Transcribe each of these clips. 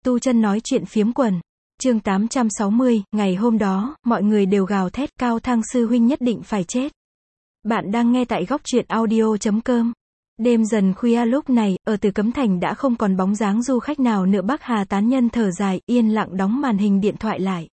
Tu chân nói chuyện phiếm quần. Chương 860, ngày hôm đó, mọi người đều gào thét, Cao Thăng sư huynh nhất định phải chết. Bạn đang nghe tại góc truyện audio.com. Đêm dần khuya lúc này, ở Từ Cấm Thành đã không còn bóng dáng du khách nào nữa. Bắc Hà tán nhân thở dài, yên lặng đóng màn hình điện thoại lại.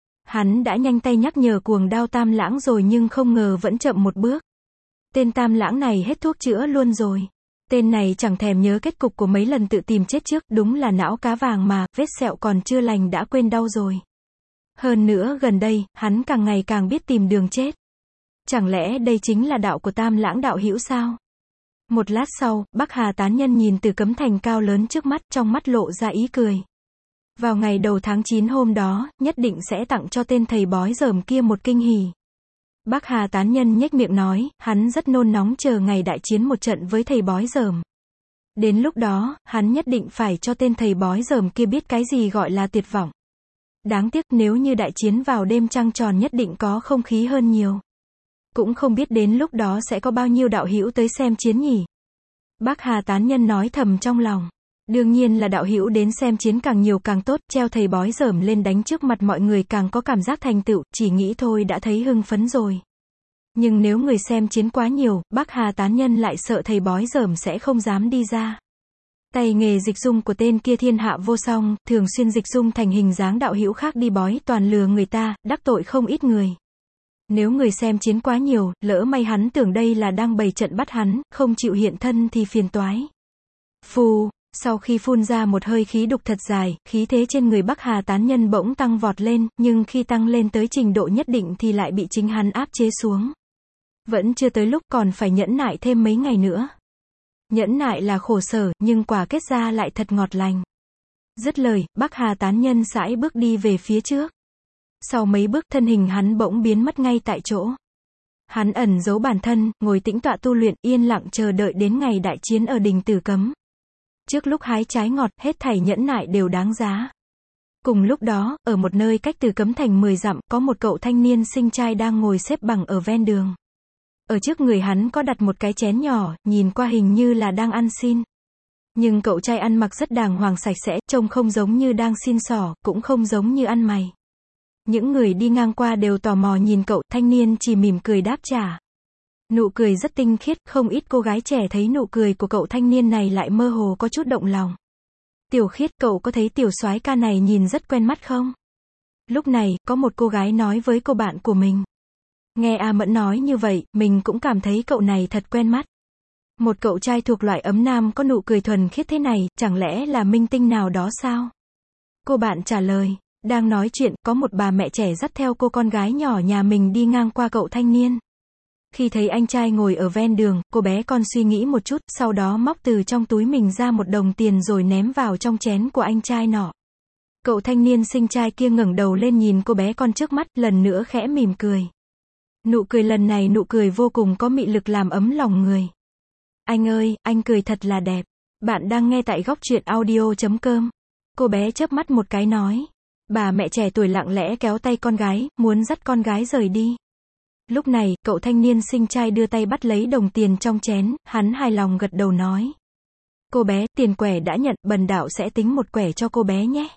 Hắn đã nhanh tay nhắc nhở cuồng đao Tam Lãng rồi nhưng không ngờ vẫn chậm một bước. Tên Tam Lãng này hết thuốc chữa luôn rồi. Tên này chẳng thèm nhớ kết cục của mấy lần tự tìm chết trước, đúng là não cá vàng mà, vết sẹo còn chưa lành đã quên đau rồi. Hơn nữa gần đây, hắn càng ngày càng biết tìm đường chết. Chẳng lẽ đây chính là đạo của Tam Lãng đạo hữu sao? Một lát sau, Bắc Hà tán nhân nhìn Từ Cấm Thành cao lớn trước mắt, trong mắt lộ ra ý cười. Vào ngày đầu tháng 9 hôm đó, nhất định sẽ tặng cho tên thầy bói dởm kia một kinh hỉ. Bắc Hà tán nhân nhếch miệng nói, hắn rất nôn nóng chờ ngày đại chiến một trận với thầy bói dởm. Đến lúc đó, hắn nhất định phải cho tên thầy bói dởm kia biết cái gì gọi là tuyệt vọng. Đáng tiếc nếu như đại chiến vào đêm trăng tròn nhất định có không khí hơn nhiều. Cũng không biết đến lúc đó sẽ có bao nhiêu đạo hữu tới xem chiến nhỉ. Bắc Hà tán nhân nói thầm trong lòng. Đương nhiên là đạo hữu đến xem chiến càng nhiều càng tốt, treo thầy bói dởm lên đánh trước mặt mọi người càng có cảm giác thành tựu, chỉ nghĩ thôi đã thấy hưng phấn rồi. Nhưng nếu người xem chiến quá nhiều, Bắc Hà tán nhân lại sợ thầy bói dởm sẽ không dám đi ra. Tay nghề dịch dung của tên kia thiên hạ vô song, thường xuyên dịch dung thành hình dáng đạo hữu khác đi bói, toàn lừa người ta, đắc tội không ít người. Nếu người xem chiến quá nhiều, lỡ may hắn tưởng đây là đang bày trận bắt hắn, không chịu hiện thân thì phiền toái. Phù. Sau khi phun ra một hơi khí đục thật dài, khí thế trên người Bắc Hà tán nhân bỗng tăng vọt lên, nhưng khi tăng lên tới trình độ nhất định thì lại bị chính hắn áp chế xuống. Vẫn chưa tới lúc, còn phải nhẫn nại thêm mấy ngày nữa. Nhẫn nại là khổ sở, nhưng quả kết ra lại thật ngọt lành. Dứt lời, Bắc Hà tán nhân sải bước đi về phía trước. Sau mấy bước thân hình hắn bỗng biến mất ngay tại chỗ. Hắn ẩn giấu bản thân, ngồi tĩnh tọa tu luyện, yên lặng chờ đợi đến ngày đại chiến ở đình Tử Cấm. Trước lúc hái trái ngọt, hết thảy nhẫn nại đều đáng giá. Cùng lúc đó, ở một nơi cách Từ Cấm Thành 10 dặm, có một cậu thanh niên xinh trai đang ngồi xếp bằng ở ven đường. Ở trước người hắn có đặt một cái chén nhỏ, nhìn qua hình như là đang ăn xin. Nhưng cậu trai ăn mặc rất đàng hoàng sạch sẽ, trông không giống như đang xin xỏ, cũng không giống như ăn mày. Những người đi ngang qua đều tò mò nhìn cậu, thanh niên chỉ mỉm cười đáp trả. Nụ cười rất tinh khiết, không ít cô gái trẻ thấy nụ cười của cậu thanh niên này lại mơ hồ có chút động lòng. Tiểu Khiết, cậu có thấy tiểu soái ca này nhìn rất quen mắt không? Lúc này, có một cô gái nói với cô bạn của mình. Nghe A Mẫn nói như vậy, mình cũng cảm thấy cậu này thật quen mắt. Một cậu trai thuộc loại ấm nam có nụ cười thuần khiết thế này, chẳng lẽ là minh tinh nào đó sao? Cô bạn trả lời. Đang nói chuyện, có một bà mẹ trẻ dắt theo cô con gái nhỏ nhà mình đi ngang qua cậu thanh niên. Khi thấy anh trai ngồi ở ven đường, cô bé con suy nghĩ một chút, sau đó móc từ trong túi mình ra một đồng tiền rồi ném vào trong chén của anh trai nọ. Cậu thanh niên xinh trai kia ngẩng đầu lên nhìn cô bé con trước mắt, lần nữa khẽ mỉm cười. Nụ cười lần này nụ cười vô cùng có mị lực làm ấm lòng người. Anh ơi, anh cười thật là đẹp. Bạn đang nghe tại góc truyện audio.com. Cô bé chớp mắt một cái nói. Bà mẹ trẻ tuổi lặng lẽ kéo tay con gái, muốn dắt con gái rời đi. Lúc này, cậu thanh niên xinh trai đưa tay bắt lấy đồng tiền trong chén, hắn hài lòng gật đầu nói. Cô bé, tiền quẻ đã nhận, bần đạo sẽ tính một quẻ cho cô bé nhé.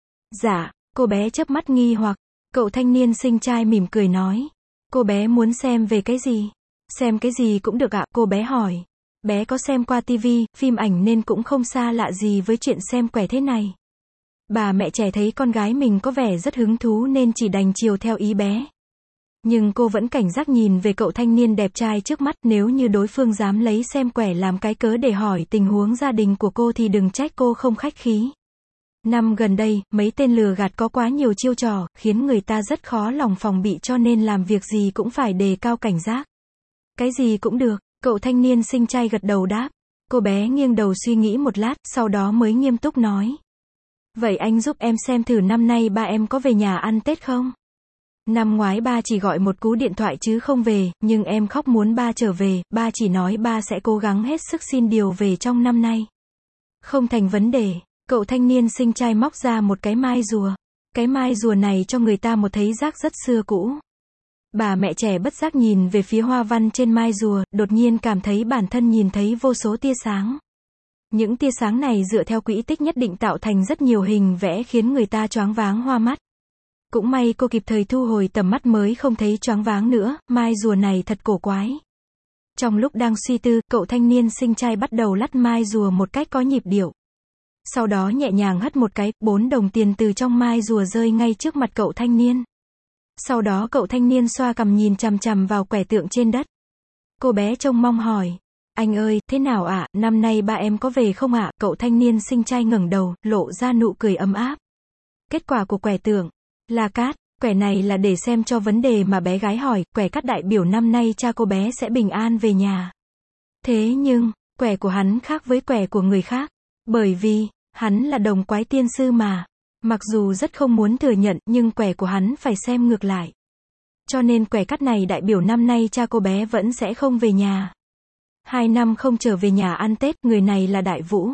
Dạ, cô bé chớp mắt nghi hoặc, cậu thanh niên xinh trai mỉm cười nói. Cô bé muốn xem về cái gì? Xem cái gì cũng được ạ, cô bé hỏi. Bé có xem qua tivi, phim ảnh nên cũng không xa lạ gì với chuyện xem quẻ thế này. Bà mẹ trẻ thấy con gái mình có vẻ rất hứng thú nên chỉ đành chiều theo ý bé. Nhưng cô vẫn cảnh giác nhìn về cậu thanh niên đẹp trai trước mắt, nếu như đối phương dám lấy xem quẻ làm cái cớ để hỏi tình huống gia đình của cô thì đừng trách cô không khách khí. Năm gần đây, mấy tên lừa gạt có quá nhiều chiêu trò, khiến người ta rất khó lòng phòng bị cho nên làm việc gì cũng phải đề cao cảnh giác. Cái gì cũng được, cậu thanh niên xinh trai gật đầu đáp. Cô bé nghiêng đầu suy nghĩ một lát, sau đó mới nghiêm túc nói. Vậy anh giúp em xem thử năm nay ba em có về nhà ăn Tết không? Năm ngoái ba chỉ gọi một cú điện thoại chứ không về, nhưng em khóc muốn ba trở về, ba chỉ nói ba sẽ cố gắng hết sức xin điều về trong năm nay. Không thành vấn đề, cậu thanh niên xinh trai móc ra một cái mai rùa. Cái mai rùa này cho người ta một thấy giác rất xưa cũ. Bà mẹ trẻ bất giác nhìn về phía hoa văn trên mai rùa, đột nhiên cảm thấy bản thân nhìn thấy vô số tia sáng. Những tia sáng này dựa theo quỹ tích nhất định tạo thành rất nhiều hình vẽ khiến người ta choáng váng hoa mắt. Cũng may cô kịp thời thu hồi tầm mắt mới không thấy choáng váng nữa, mai rùa này thật cổ quái. Trong lúc đang suy tư, cậu thanh niên xinh trai bắt đầu lắc mai rùa một cách có nhịp điệu. Sau đó nhẹ nhàng hất một cái, 4 đồng tiền từ trong mai rùa rơi ngay trước mặt cậu thanh niên. Sau đó cậu thanh niên xoa cằm nhìn chằm chằm vào quẻ tượng trên đất. Cô bé trông mong hỏi. Anh ơi, thế nào ạ, năm nay ba em có về không ạ? Cậu thanh niên xinh trai ngẩng đầu, lộ ra nụ cười ấm áp. Kết quả của quẻ tượng là cát. Quẻ này là để xem cho vấn đề mà bé gái hỏi, quẻ cát đại biểu năm nay cha cô bé sẽ bình an về nhà. Thế nhưng, quẻ của hắn khác với quẻ của người khác. Bởi vì, hắn là đồng quái tiên sư mà. Mặc dù rất không muốn thừa nhận, nhưng quẻ của hắn phải xem ngược lại. Cho nên quẻ cát này đại biểu năm nay cha cô bé vẫn sẽ không về nhà. 2 năm không trở về nhà ăn Tết, người này là Đại Vũ.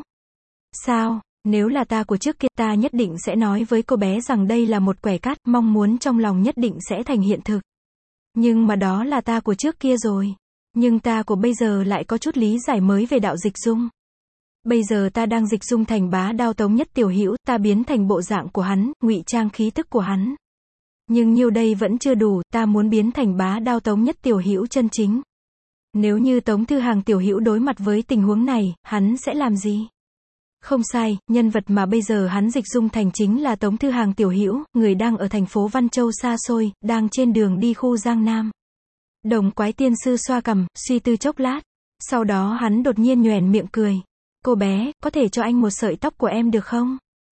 Sao, nếu là ta của trước kia, ta nhất định sẽ nói với cô bé rằng đây là một quẻ cát, mong muốn trong lòng nhất định sẽ thành hiện thực. Nhưng mà đó là ta của trước kia rồi. Nhưng ta của bây giờ lại có chút lý giải mới về đạo dịch dung. Bây giờ ta đang dịch dung thành Bá Đao Tống Nhất Tiểu Hữu, ta biến thành bộ dạng của hắn, ngụy trang khí tức của hắn. Nhưng nhiêu đây vẫn chưa đủ, ta muốn biến thành Bá Đao Tống Nhất Tiểu Hữu chân chính. Nếu như Tống Thư Hàng Tiểu Hữu đối mặt với tình huống này, hắn sẽ làm gì? Không sai, nhân vật mà bây giờ hắn dịch dung thành chính là Tống Thư Hàng Tiểu Hữu, người đang ở thành phố Văn Châu xa xôi, đang trên đường đi khu Giang Nam. Đồng quái tiên sư xoa cằm, suy tư chốc lát. Sau đó hắn đột nhiên nhoẻn miệng cười. Cô bé, có thể cho anh một sợi tóc của em được không?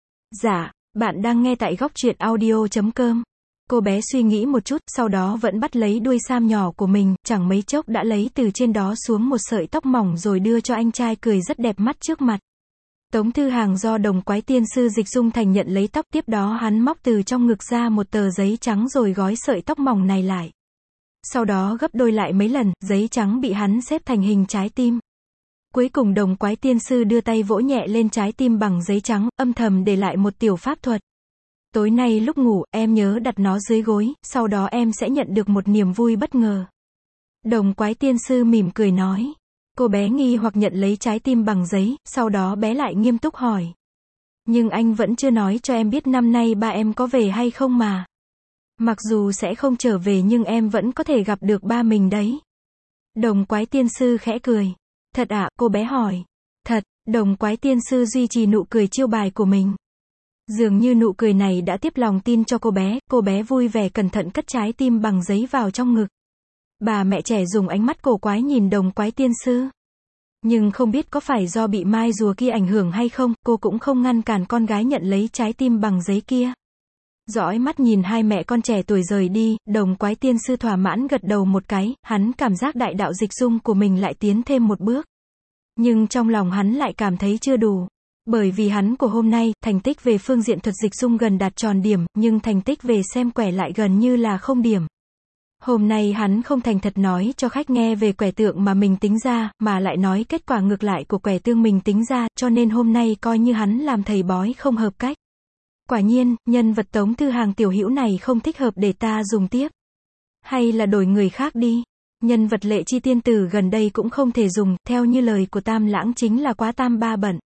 Dạ, bạn đang nghe tại góc truyện audio.com. Cô bé suy nghĩ một chút, sau đó vẫn bắt lấy đuôi sam nhỏ của mình, chẳng mấy chốc đã lấy từ trên đó xuống một sợi tóc mỏng rồi đưa cho anh trai cười rất đẹp mắt trước mặt. Tống Thư Hàng do đồng quái tiên sư dịch dung thành nhận lấy tóc, tiếp đó hắn móc từ trong ngực ra một tờ giấy trắng rồi gói sợi tóc mỏng này lại. Sau đó gấp đôi lại mấy lần, giấy trắng bị hắn xếp thành hình trái tim. Cuối cùng đồng quái tiên sư đưa tay vỗ nhẹ lên trái tim bằng giấy trắng, âm thầm để lại một tiểu pháp thuật. Tối nay lúc ngủ, em nhớ đặt nó dưới gối, sau đó em sẽ nhận được một niềm vui bất ngờ. Đồng quái tiên sư mỉm cười nói. Cô bé nghi hoặc nhận lấy trái tim bằng giấy, sau đó bé lại nghiêm túc hỏi. Nhưng anh vẫn chưa nói cho em biết năm nay ba em có về hay không mà. Mặc dù sẽ không trở về nhưng em vẫn có thể gặp được ba mình đấy. Đồng quái tiên sư khẽ cười. Thật ạ, cô bé hỏi. Thật, đồng quái tiên sư duy trì nụ cười chiêu bài của mình. Dường như nụ cười này đã tiếp lòng tin cho cô bé vui vẻ cẩn thận cất trái tim bằng giấy vào trong ngực. Bà mẹ trẻ dùng ánh mắt cổ quái nhìn đồng quái tiên sư. Nhưng không biết có phải do bị mai rùa kia ảnh hưởng hay không, cô cũng không ngăn cản con gái nhận lấy trái tim bằng giấy kia. Dõi mắt nhìn hai mẹ con trẻ tuổi rời đi, đồng quái tiên sư thỏa mãn gật đầu một cái, hắn cảm giác đại đạo dịch dung của mình lại tiến thêm một bước. Nhưng trong lòng hắn lại cảm thấy chưa đủ. Bởi vì hắn của hôm nay, thành tích về phương diện thuật dịch dung gần đạt tròn điểm, nhưng thành tích về xem quẻ lại gần như là không điểm. Hôm nay hắn không thành thật nói cho khách nghe về quẻ tượng mà mình tính ra, mà lại nói kết quả ngược lại của quẻ tương mình tính ra, cho nên hôm nay coi như hắn làm thầy bói không hợp cách. Quả nhiên, nhân vật Tống Thư Hàng Tiểu Hữu này không thích hợp để ta dùng tiếp. Hay là đổi người khác đi. Nhân vật Lệ Chi tiên tử gần đây cũng không thể dùng, theo như lời của Tam Lãng chính là quá tam ba bận.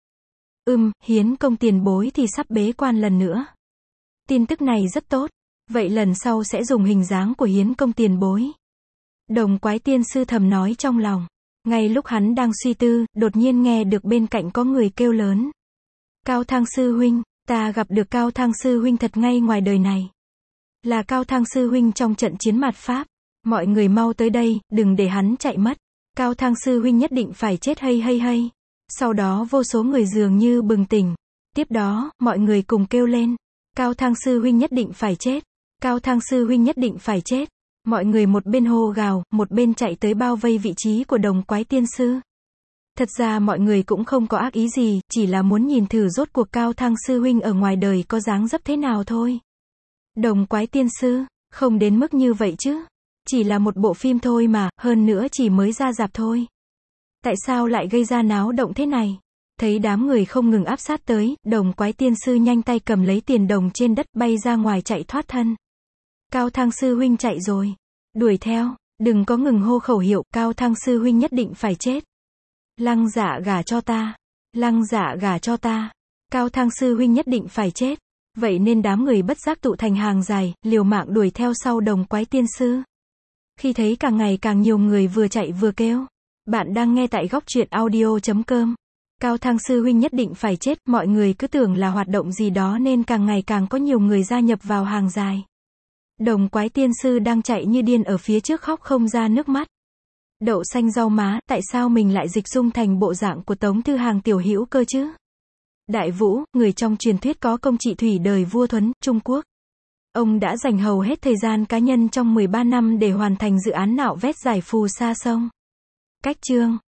Hiến công tiền bối thì sắp bế quan lần nữa. Tin tức này rất tốt. Vậy lần sau sẽ dùng hình dáng của Hiến công tiền bối. Đồng quái tiên sư thầm nói trong lòng. Ngay lúc hắn đang suy tư, đột nhiên nghe được bên cạnh có người kêu lớn. Cao Thang sư huynh, ta gặp được Cao Thang sư huynh thật ngay ngoài đời này. Là Cao Thang sư huynh trong trận chiến mạt Pháp. Mọi người mau tới đây, đừng để hắn chạy mất. Cao Thang sư huynh nhất định phải chết hay. Sau đó vô số người dường như bừng tỉnh. Tiếp đó, mọi người cùng kêu lên. Cao Thang sư huynh nhất định phải chết. Cao Thang sư huynh nhất định phải chết. Mọi người một bên hô gào, một bên chạy tới bao vây vị trí của đồng quái tiên sư. Thật ra mọi người cũng không có ác ý gì, chỉ là muốn nhìn thử rốt cuộc Cao Thang sư huynh ở ngoài đời có dáng dấp thế nào thôi. Đồng quái tiên sư, không đến mức như vậy chứ. Chỉ là một bộ phim thôi mà, hơn nữa chỉ mới ra rạp thôi. Tại sao lại gây ra náo động thế này? Thấy đám người không ngừng áp sát tới, đồng quái tiên sư nhanh tay cầm lấy tiền đồng trên đất bay ra ngoài chạy thoát thân. Cao Thang sư huynh chạy rồi. Đuổi theo, đừng có ngừng hô khẩu hiệu, Cao Thang sư huynh nhất định phải chết. Lăng Dạ gả cho ta. Lăng Dạ gả cho ta. Cao Thang sư huynh nhất định phải chết. Vậy nên đám người bất giác tụ thành hàng dài, liều mạng đuổi theo sau Đồng Quái tiên sư. Khi thấy càng ngày càng nhiều người vừa chạy vừa kêu. Bạn đang nghe tại góc truyện audio.com. Cao Thang sư huynh nhất định phải chết, mọi người cứ tưởng là hoạt động gì đó nên càng ngày càng có nhiều người gia nhập vào hàng dài. Đồng Quái tiên sư đang chạy như điên ở phía trước khóc không ra nước mắt. Đậu xanh rau má, tại sao mình lại dịch dung thành bộ dạng của Tống Thư Hàng tiểu hữu cơ chứ? Đại Vũ, người trong truyền thuyết có công trị thủy đời vua Thuấn, Trung Quốc. Ông đã dành hầu hết thời gian cá nhân trong 13 năm để hoàn thành dự án nạo vét giải phù sa sông. Cách chương